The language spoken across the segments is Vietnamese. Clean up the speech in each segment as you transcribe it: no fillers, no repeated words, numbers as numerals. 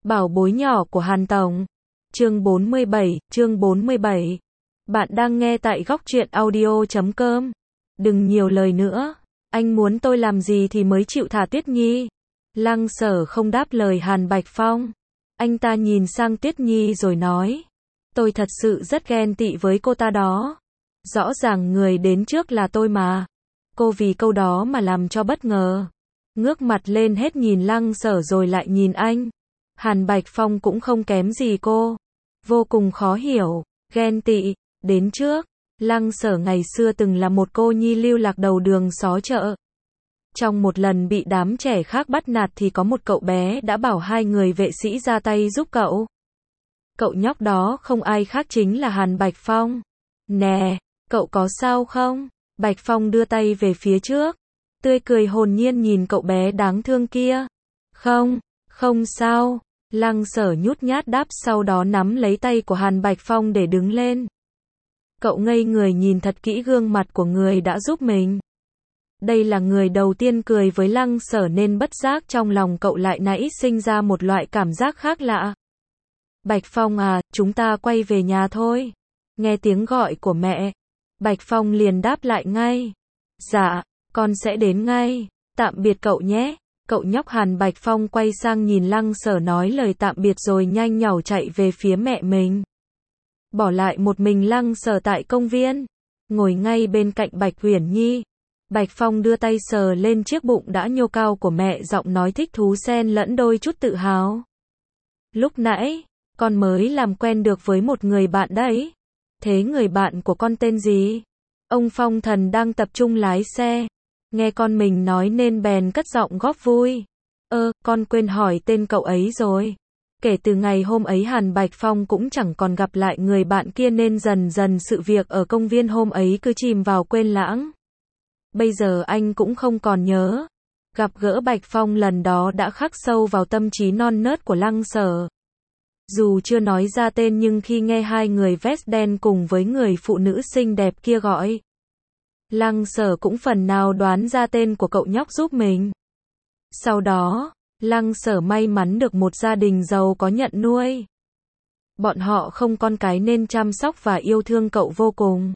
Bảo bối nhỏ của Hàn Tổng. Chương 47. Bạn đang nghe tại góc truyện audio.com. Đừng nhiều lời nữa. Anh muốn tôi làm gì thì mới chịu thả Tuyết Nhi. Lăng Sở không đáp lời Hàn Bạch Phong. Anh ta nhìn sang Tuyết Nhi rồi nói. Tôi thật sự rất ghen tị với cô ta đó. Rõ ràng người đến trước là tôi mà. Cô vì câu đó mà làm cho bất ngờ. Ngước mặt lên hết nhìn Lăng Sở rồi lại nhìn anh. Hàn Bạch Phong cũng không kém gì cô. Vô cùng khó hiểu, ghen tị, đến trước. Lăng Sở ngày xưa từng là một cô nhi lưu lạc đầu đường xó chợ. Trong một lần bị đám trẻ khác bắt nạt thì có một cậu bé đã bảo hai người vệ sĩ ra tay giúp cậu. Cậu nhóc đó không ai khác chính là Hàn Bạch Phong. Nè, cậu có sao không? Bạch Phong đưa tay về phía trước. Tươi cười hồn nhiên nhìn cậu bé đáng thương kia. Không sao. Lăng Sở nhút nhát đáp sau đó nắm lấy tay của Hàn Bạch Phong để đứng lên. Cậu ngây người nhìn thật kỹ gương mặt của người đã giúp mình. Đây là người đầu tiên cười với Lăng Sở nên bất giác trong lòng cậu lại nãy sinh ra một loại cảm giác khác lạ. Bạch Phong à, chúng ta quay về nhà thôi. Nghe tiếng gọi của mẹ, Bạch Phong liền đáp lại ngay. Dạ, con sẽ đến ngay. Tạm biệt cậu nhé. Cậu nhóc Hàn Bạch Phong quay sang nhìn Lăng Sở nói lời tạm biệt rồi nhanh nhảu chạy về phía mẹ mình. Bỏ lại một mình Lăng Sở tại công viên, ngồi ngay bên cạnh Bạch Uyển Nhi. Bạch Phong đưa tay sờ lên chiếc bụng đã nhô cao của mẹ, giọng nói thích thú xen lẫn đôi chút tự hào. Lúc nãy, con mới làm quen được với một người bạn đấy. Thế người bạn của con tên gì? Ông Phong Thần đang tập trung lái xe. Nghe con mình nói nên bèn cất giọng góp vui. Con quên hỏi tên cậu ấy rồi. Kể từ ngày hôm ấy Hàn Bạch Phong cũng chẳng còn gặp lại người bạn kia nên dần dần sự việc ở công viên hôm ấy cứ chìm vào quên lãng. Bây giờ anh cũng không còn nhớ. Gặp gỡ Bạch Phong lần đó đã khắc sâu vào tâm trí non nớt của Lăng Sở. Dù chưa nói ra tên nhưng khi nghe hai người vest đen cùng với người phụ nữ xinh đẹp kia gọi, Lăng Sở cũng phần nào đoán ra tên của cậu nhóc giúp mình. Sau đó, Lăng Sở may mắn được một gia đình giàu có nhận nuôi. Bọn họ không con cái nên chăm sóc và yêu thương cậu vô cùng.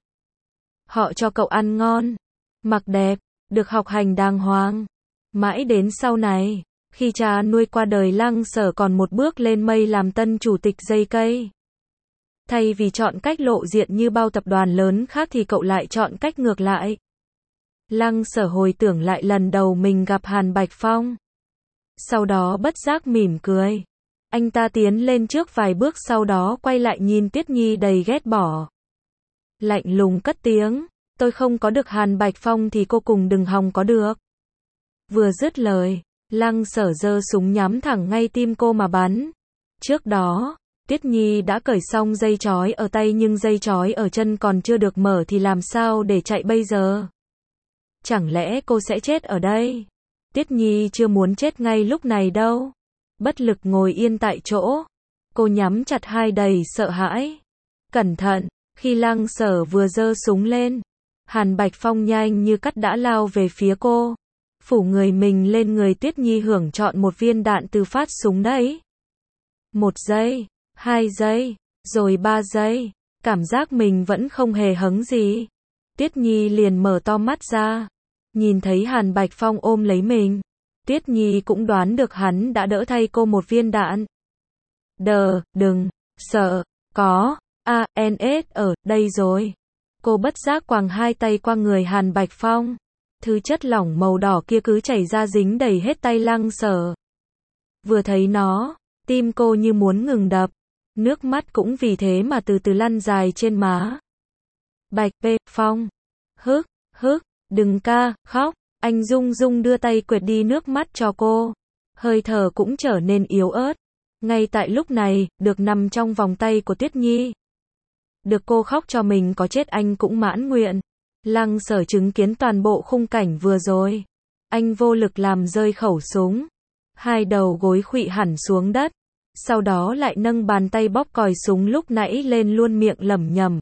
Họ cho cậu ăn ngon, mặc đẹp, được học hành đàng hoàng. Mãi đến sau này, khi cha nuôi qua đời Lăng Sở còn một bước lên mây làm tân chủ tịch dây cây. Thay vì chọn cách lộ diện như bao tập đoàn lớn khác thì cậu lại chọn cách ngược lại. Lăng Sở hồi tưởng lại lần đầu mình gặp Hàn Bạch Phong. Sau đó bất giác mỉm cười. Anh ta tiến lên trước vài bước sau đó quay lại nhìn Tuyết Nhi đầy ghét bỏ. Lạnh lùng cất tiếng, tôi không có được Hàn Bạch Phong thì cô cùng đừng hòng có được. Vừa dứt lời, Lăng Sở giơ súng nhắm thẳng ngay tim cô mà bắn. Trước đó, Tuyết Nhi đã cởi xong dây trói ở tay nhưng dây trói ở chân còn chưa được mở thì làm sao để chạy bây giờ? Chẳng lẽ cô sẽ chết ở đây? Tuyết Nhi chưa muốn chết ngay lúc này đâu. Bất lực ngồi yên tại chỗ. Cô nhắm chặt hai đầy sợ hãi. Cẩn thận, khi Lăng Sở vừa giơ súng lên, Hàn Bạch Phong nhanh như cắt đã lao về phía cô. Phủ người mình lên người Tuyết Nhi hưởng chọn một viên đạn từ phát súng đấy. 1 giây, 2 giây, rồi 3 giây. Cảm giác mình vẫn không hề hứng gì. Tuyết Nhi liền mở to mắt ra. Nhìn thấy Hàn Bạch Phong ôm lấy mình. Tuyết Nhi cũng đoán được hắn đã đỡ thay cô một viên đạn. Đừng, sợ, có, ANS ở đây rồi. Cô bất giác quàng hai tay qua người Hàn Bạch Phong. Thứ chất lỏng màu đỏ kia cứ chảy ra dính đầy hết tay Lăng Sở. Vừa thấy nó, tim cô như muốn ngừng đập. Nước mắt cũng vì thế mà từ từ lăn dài trên má. Bạch Phong. Hức, đừng khóc. Anh rung rung đưa tay quệt đi nước mắt cho cô. Hơi thở cũng trở nên yếu ớt. Ngay tại lúc này, được nằm trong vòng tay của Tuyết Nhi. Được cô khóc cho mình có chết anh cũng mãn nguyện. Lăng Sở chứng kiến toàn bộ khung cảnh vừa rồi. Anh vô lực làm rơi khẩu súng. Hai đầu gối khuỵu hẳn xuống đất. Sau đó lại nâng bàn tay bóp còi súng lúc nãy lên luôn miệng lẩm nhẩm.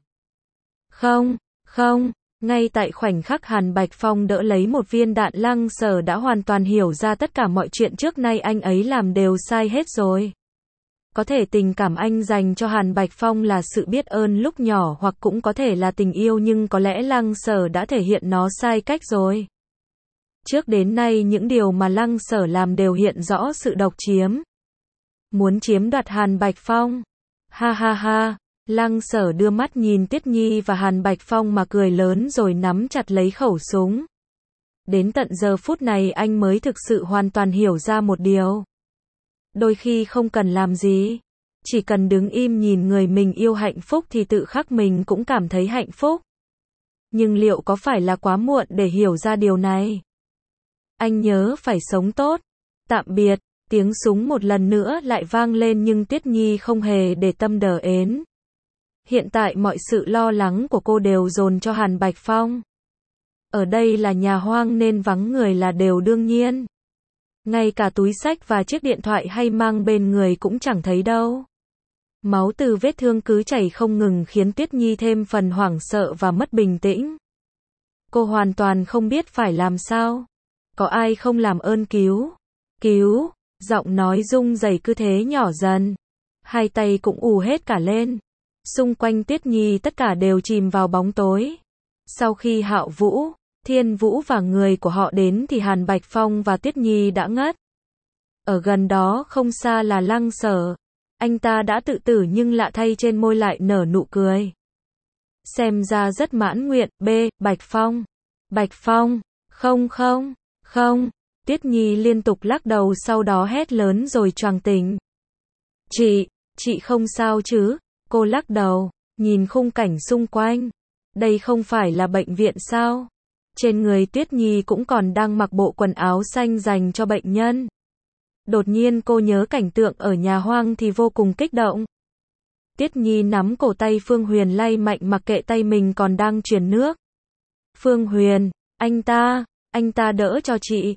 Không. Ngay tại khoảnh khắc Hàn Bạch Phong đỡ lấy một viên đạn Lăng Sở đã hoàn toàn hiểu ra tất cả mọi chuyện trước nay anh ấy làm đều sai hết rồi. Có thể tình cảm anh dành cho Hàn Bạch Phong là sự biết ơn lúc nhỏ hoặc cũng có thể là tình yêu, nhưng có lẽ Lăng Sở đã thể hiện nó sai cách rồi. Trước đến nay những điều mà Lăng Sở làm đều hiện rõ sự độc chiếm. Muốn chiếm đoạt Hàn Bạch Phong. Ha ha ha, Lăng Sở đưa mắt nhìn Tuyết Nhi và Hàn Bạch Phong mà cười lớn rồi nắm chặt lấy khẩu súng. Đến tận giờ phút này anh mới thực sự hoàn toàn hiểu ra một điều. Đôi khi không cần làm gì, chỉ cần đứng im nhìn người mình yêu hạnh phúc thì tự khắc mình cũng cảm thấy hạnh phúc. Nhưng liệu có phải là quá muộn để hiểu ra điều này? Anh nhớ phải sống tốt. Tạm biệt. Tiếng súng một lần nữa lại vang lên nhưng Tuyết Nhi không hề để tâm đờ ến. Hiện tại mọi sự lo lắng của cô đều dồn cho Hàn Bạch Phong. Ở đây là nhà hoang nên vắng người là điều đương nhiên. Ngay cả túi xách và chiếc điện thoại hay mang bên người cũng chẳng thấy đâu. Máu từ vết thương cứ chảy không ngừng khiến Tuyết Nhi thêm phần hoảng sợ và mất bình tĩnh. Cô hoàn toàn không biết phải làm sao. Có ai không làm ơn cứu? Cứu! Giọng nói rung rẩy cứ thế nhỏ dần. Hai tay cũng ù hết cả lên. Xung quanh Tuyết Nhi tất cả đều chìm vào bóng tối. Sau khi Hạo Vũ, Thiên Vũ và người của họ đến thì Hàn Bạch Phong và Tuyết Nhi đã ngất. Ở gần đó không xa là Lăng Sở. Anh ta đã tự tử nhưng lạ thay trên môi lại nở nụ cười. Xem ra rất mãn nguyện. Bạch Phong. Bạch Phong. Không không, không. Tuyết Nhi liên tục lắc đầu sau đó hét lớn rồi choàng tỉnh. Chị không sao chứ? Cô lắc đầu, nhìn khung cảnh xung quanh. Đây không phải là bệnh viện sao? Trên người Tuyết Nhi cũng còn đang mặc bộ quần áo xanh dành cho bệnh nhân. Đột nhiên cô nhớ cảnh tượng ở nhà hoang thì vô cùng kích động. Tuyết Nhi nắm cổ tay Phương Huyền lay mạnh mặc kệ tay mình còn đang truyền nước. Phương Huyền, anh ta đỡ cho chị.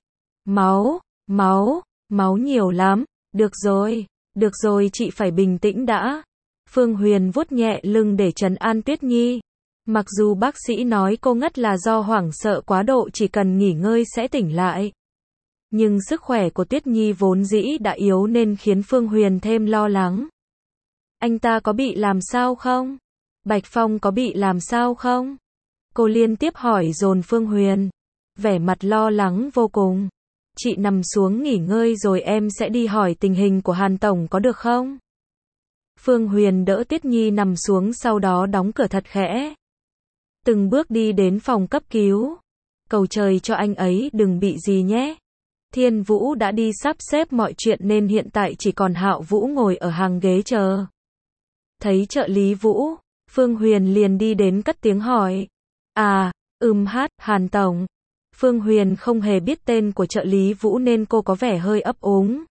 Máu nhiều lắm. Được rồi chị phải bình tĩnh đã. Phương Huyền vuốt nhẹ lưng để trấn an Tuyết Nhi. Mặc dù bác sĩ nói cô ngất là do hoảng sợ quá độ, chỉ cần nghỉ ngơi sẽ tỉnh lại. Nhưng sức khỏe của Tuyết Nhi vốn dĩ đã yếu nên khiến Phương Huyền thêm lo lắng. Anh ta có bị làm sao không? Bạch Phong có bị làm sao không? Cô liên tiếp hỏi dồn Phương Huyền. Vẻ mặt lo lắng vô cùng. Chị nằm xuống nghỉ ngơi rồi em sẽ đi hỏi tình hình của Hàn Tổng có được không? Phương Huyền đỡ Tuyết Nhi nằm xuống sau đó đóng cửa thật khẽ. Từng bước đi đến phòng cấp cứu. Cầu trời cho anh ấy đừng bị gì nhé. Thiên Vũ đã đi sắp xếp mọi chuyện nên hiện tại chỉ còn Hạo Vũ ngồi ở hàng ghế chờ. Thấy trợ lý Vũ, Phương Huyền liền đi đến cất tiếng hỏi. Hàn Tổng. Phương Huyền không hề biết tên của trợ lý Vũ nên cô có vẻ hơi ấp úng.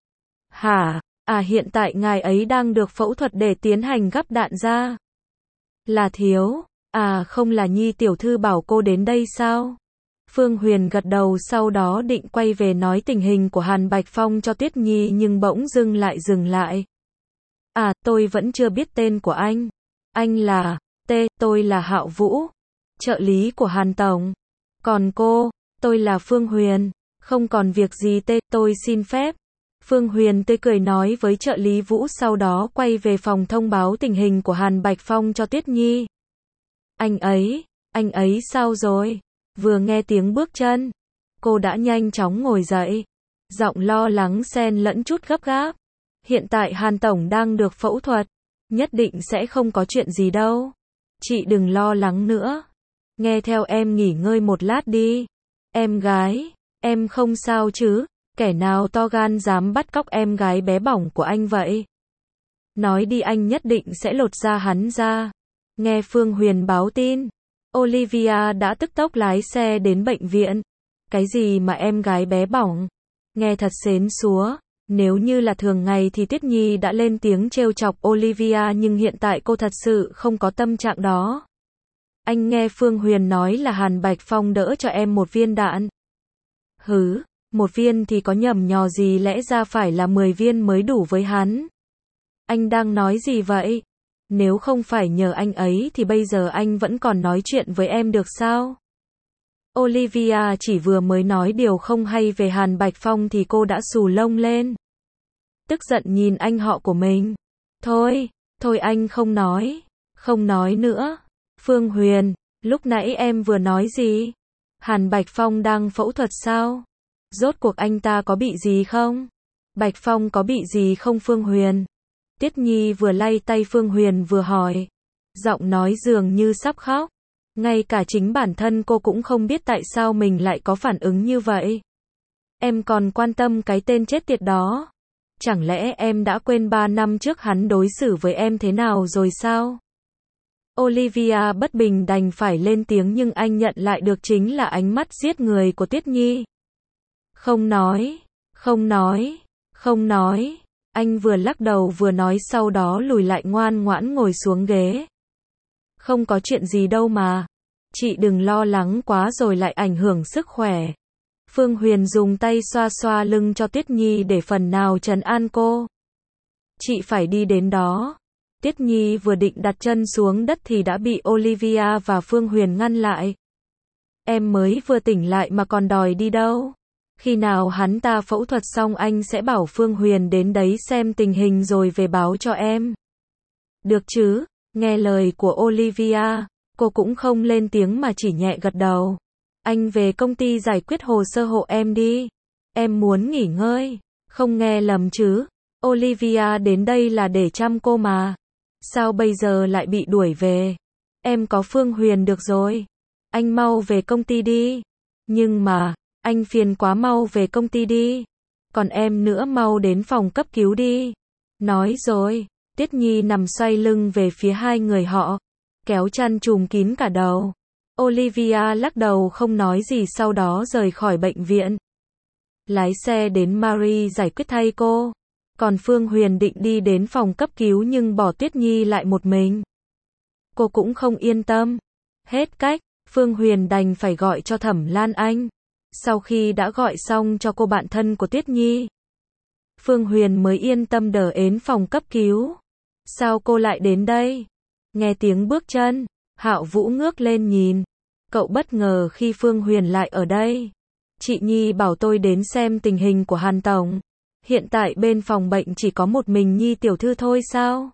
Hiện tại ngài ấy đang được phẫu thuật để tiến hành gắp đạn ra. Là thiếu. Không là Nhi tiểu thư bảo cô đến đây sao? Phương Huyền gật đầu sau đó định quay về nói tình hình của Hàn Bạch Phong cho Tuyết Nhi nhưng bỗng dưng lại. Tôi vẫn chưa biết tên của anh. Anh là, tôi là Hạo Vũ, trợ lý của Hàn Tổng. Còn cô, tôi là Phương Huyền. Không còn việc gì tôi xin phép. Phương Huyền tươi cười nói với trợ lý Vũ sau đó quay về phòng thông báo tình hình của Hàn Bạch Phong cho Tuyết Nhi. Anh ấy sao rồi? Vừa nghe tiếng bước chân, cô đã nhanh chóng ngồi dậy. Giọng lo lắng xen lẫn chút gấp gáp. Hiện tại Hàn Tổng đang được phẫu thuật. Nhất định sẽ không có chuyện gì đâu. Chị đừng lo lắng nữa. Nghe theo em nghỉ ngơi một lát đi. Em gái, em không sao chứ? Kẻ nào to gan dám bắt cóc em gái bé bỏng của anh vậy? Nói đi anh nhất định sẽ lột da hắn ra. Nghe Phương Huyền báo tin, Olivia đã tức tốc lái xe đến bệnh viện. Cái gì mà em gái bé bỏng? Nghe thật xến xúa. Nếu như là thường ngày thì Tuyết Nhi đã lên tiếng trêu chọc Olivia nhưng hiện tại cô thật sự không có tâm trạng đó. Anh nghe Phương Huyền nói là Hàn Bạch Phong đỡ cho em một viên đạn. Một viên thì có nhầm nhò gì, lẽ ra phải là 10 viên mới đủ với hắn. Anh đang nói gì vậy? Nếu không phải nhờ anh ấy thì bây giờ anh vẫn còn nói chuyện với em được sao? Olivia chỉ vừa mới nói điều không hay về Hàn Bạch Phong thì cô đã xù lông lên. tức giận nhìn anh họ của mình. Thôi, thôi anh không nói nữa. Phương Huyền, lúc nãy em vừa nói gì? Hàn Bạch Phong đang phẫu thuật sao? Rốt cuộc anh ta có bị gì không? Bạch Phong có bị gì không Phương Huyền? Tiết Nhi vừa lay tay Phương Huyền vừa hỏi. Giọng nói dường như sắp khóc. Ngay cả chính bản thân cô cũng không biết tại sao mình lại có phản ứng như vậy. Em còn quan tâm cái tên chết tiệt đó. Chẳng lẽ em đã quên 3 năm trước hắn đối xử với em thế nào rồi sao? Olivia bất bình đành phải lên tiếng nhưng anh nhận lại được chính là ánh mắt giết người của Tiết Nhi. Không nói, không nói, không nói. Anh vừa lắc đầu vừa nói sau đó lùi lại ngoan ngoãn ngồi xuống ghế. Không có chuyện gì đâu mà. Chị đừng lo lắng quá rồi lại ảnh hưởng sức khỏe. Phương Huyền dùng tay xoa xoa lưng cho Tiết Nhi để phần nào trấn an cô. Chị phải đi đến đó. Tiết Nhi vừa định đặt chân xuống đất thì đã bị Olivia và Phương Huyền ngăn lại. Em mới vừa tỉnh lại mà còn đòi đi đâu? Khi nào hắn ta phẫu thuật xong anh sẽ bảo Phương Huyền đến đấy xem tình hình rồi về báo cho em. Được chứ? Nghe lời của Olivia, cô cũng không lên tiếng mà chỉ nhẹ gật đầu. Anh về công ty giải quyết hồ sơ hộ em đi. Em muốn nghỉ ngơi. Không nghe lầm chứ? Olivia đến đây là để chăm cô mà. Sao bây giờ lại bị đuổi về? Em có Phương Huyền được rồi. Anh mau về công ty đi. Nhưng mà, anh phiền quá mau về công ty đi. Còn em nữa mau đến phòng cấp cứu đi. Nói rồi, Tiết Nhi nằm xoay lưng về phía hai người họ, kéo chăn trùm kín cả đầu. Olivia lắc đầu không nói gì sau đó rời khỏi bệnh viện. Lái xe đến Marie giải quyết thay cô. Còn Phương Huyền định đi đến phòng cấp cứu nhưng bỏ Tuyết Nhi lại một mình. Cô cũng không yên tâm. Hết cách, Phương Huyền đành phải gọi cho Thẩm Lan Anh. Sau khi đã gọi xong cho cô bạn thân của Tuyết Nhi, Phương Huyền mới yên tâm đỡ đến phòng cấp cứu. Sao cô lại đến đây? Nghe tiếng bước chân, Hạo Vũ ngước lên nhìn. Cậu bất ngờ khi Phương Huyền lại ở đây. Chị Nhi bảo tôi đến xem tình hình của Hàn Tổng. Hiện tại bên phòng bệnh chỉ có một mình Nhi tiểu thư thôi sao?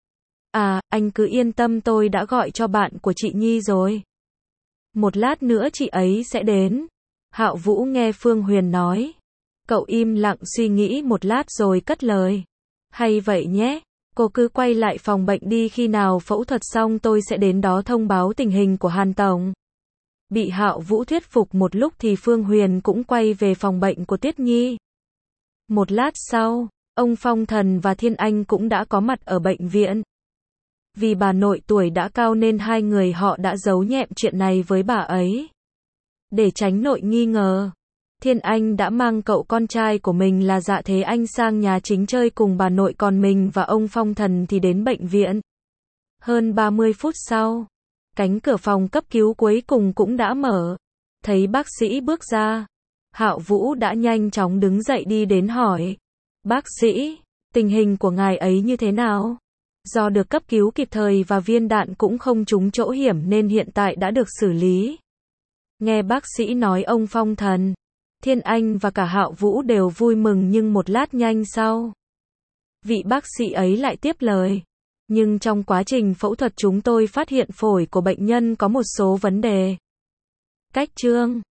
À, anh cứ yên tâm tôi đã gọi cho bạn của chị Nhi rồi. Một lát nữa chị ấy sẽ đến. Hạo Vũ nghe Phương Huyền nói. Cậu im lặng suy nghĩ một lát rồi cất lời. Hay vậy nhé, cô cứ quay lại phòng bệnh đi, khi nào phẫu thuật xong tôi sẽ đến đó thông báo tình hình của Hàn Tổng. Bị Hạo Vũ thuyết phục một lúc thì Phương Huyền cũng quay về phòng bệnh của Tiết Nhi. Một lát sau, ông Phong Thần và Thiên Anh cũng đã có mặt ở bệnh viện. Vì bà nội tuổi đã cao nên hai người họ đã giấu nhẹm chuyện này với bà ấy. Để tránh nội nghi ngờ, Thiên Anh đã mang cậu con trai của mình là Dạ Thế Anh sang nhà chính chơi cùng bà nội, còn mình và ông Phong Thần thì đến bệnh viện. Hơn 30 phút sau, cánh cửa phòng cấp cứu cuối cùng cũng đã mở. Thấy bác sĩ bước ra, Hạo Vũ đã nhanh chóng đứng dậy đi đến hỏi. Bác sĩ, tình hình của ngài ấy như thế nào? Do được cấp cứu kịp thời và viên đạn cũng không trúng chỗ hiểm nên hiện tại đã được xử lý. Nghe bác sĩ nói, ông Phong Thần, Thiên Anh và cả Hạo Vũ đều vui mừng, nhưng một lát nhanh sau, vị bác sĩ ấy lại tiếp lời. Nhưng trong quá trình phẫu thuật chúng tôi phát hiện phổi của bệnh nhân có một số vấn đề. Cách chương